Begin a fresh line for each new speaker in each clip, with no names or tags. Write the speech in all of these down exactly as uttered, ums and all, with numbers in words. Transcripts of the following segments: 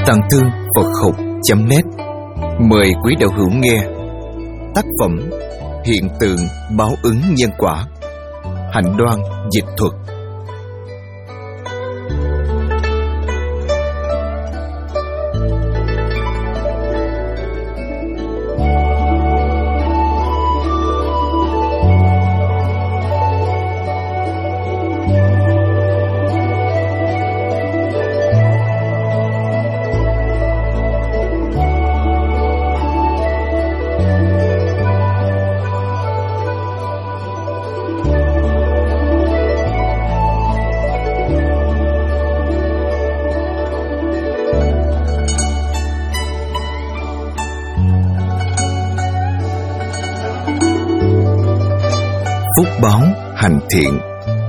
Tàng Thư Phật Học chấm net mời quý đạo hữu nghe tác phẩm Hiện tượng báo ứng nhân quả, Hạnh Đoan dịch thuật. Phúc báo hành thiện.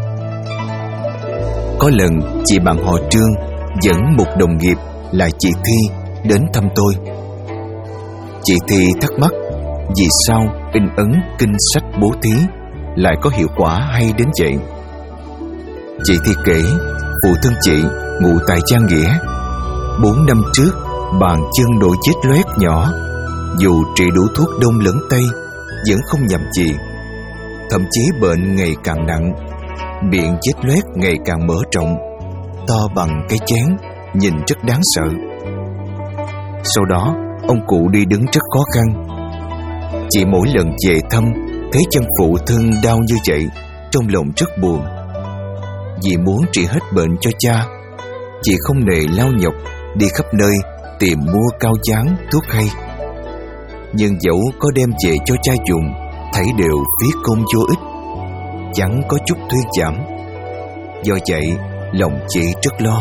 Có lần chị bạn họ Trương dẫn một đồng nghiệp là chị Thi đến thăm tôi. Chị Thi thắc mắc vì sao in ấn kinh sách bố thí lại có hiệu quả hay đến vậy. Chị Thi kể phụ thân chị ngụ tại Gia Nghĩa. Bốn năm trước bàn chân đổ chết loét nhỏ, dù trị đủ thuốc đông lẫn tây vẫn không nhầm chị. Thậm chí bệnh ngày càng nặng, miệng chết loét ngày càng mở rộng, to bằng cái chén, nhìn rất đáng sợ. Sau đó ông cụ đi đứng rất khó khăn. Chị mỗi lần về thăm thấy chân phụ thân đau như vậy, trong lòng rất buồn. Vì muốn trị hết bệnh cho cha, chị không nề lao nhọc đi khắp nơi tìm mua cao dán thuốc hay. Nhưng dẫu có đem về cho cha dùng, thấy đều phí công vô ích, chẳng có chút thuyên giảm. Do vậy lòng chị rất lo.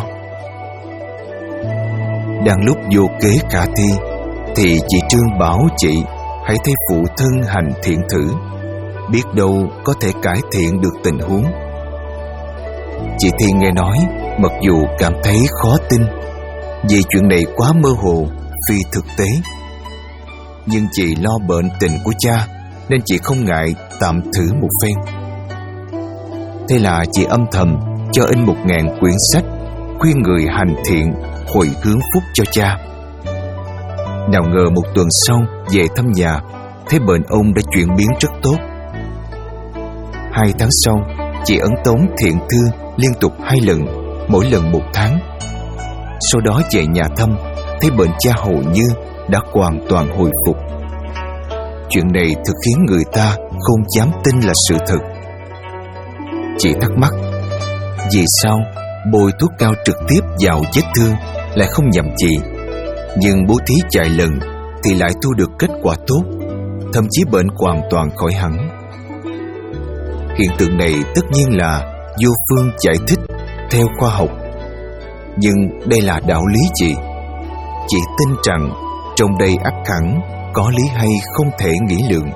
Đang lúc vô kế khả thi thì chị Trương bảo chị hãy thay phụ thân hành thiện thử, biết đâu có thể cải thiện được tình huống. Chị Thi nghe nói, mặc dù cảm thấy khó tin vì chuyện này quá mơ hồ, phi thực tế, nhưng chị lo bệnh tình của cha nên chị không ngại tạm thử một phen. Thế là chị âm thầm cho in một ngàn quyển sách khuyên người hành thiện, hồi hướng phúc cho cha. Nào ngờ một tuần sau về thăm nhà, thấy bệnh ông đã chuyển biến rất tốt. Hai tháng sau, chị ấn tống thiện thư liên tục hai lần, mỗi lần một tháng. Sau đó về nhà thăm, thấy bệnh cha hầu như đã hoàn toàn hồi phục. Chuyện này thực khiến người ta không dám tin là sự thật. Chị thắc mắc, vì sao bôi thuốc cao trực tiếp vào vết thương lại không nhầm chị, nhưng bố thí vài lần thì lại thu được kết quả tốt, thậm chí bệnh hoàn toàn khỏi hẳn. Hiện tượng này tất nhiên là vô phương giải thích theo khoa học, nhưng đây là đạo lý chị. Chị tin rằng trong đây ắt hẳn có lý hay không thể nghĩ lượng.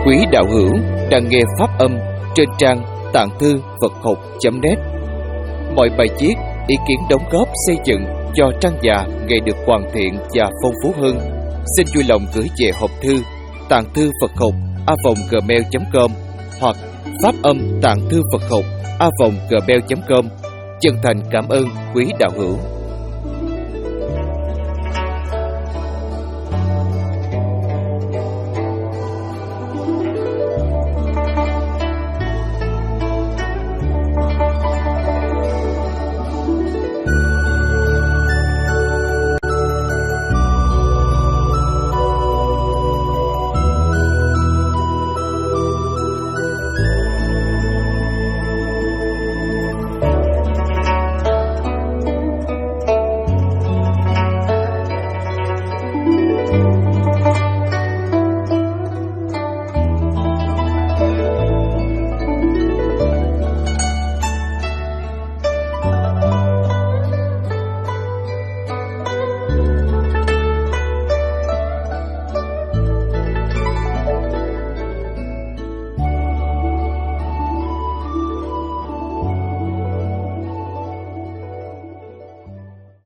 Quý đạo hữu đang nghe pháp âm trên trang tạng thư Phật học chấm net. Mọi bài viết, ý kiến đóng góp xây dựng cho trang già ngày được hoàn thiện và phong phú hơn, xin vui lòng gửi về hộp thư tạng thư Phật học a vòng gmail chấm com hoặc pháp âm tạng thư Phật học a vòng gmail chấm com. Chân thành cảm ơn quý đạo hữu.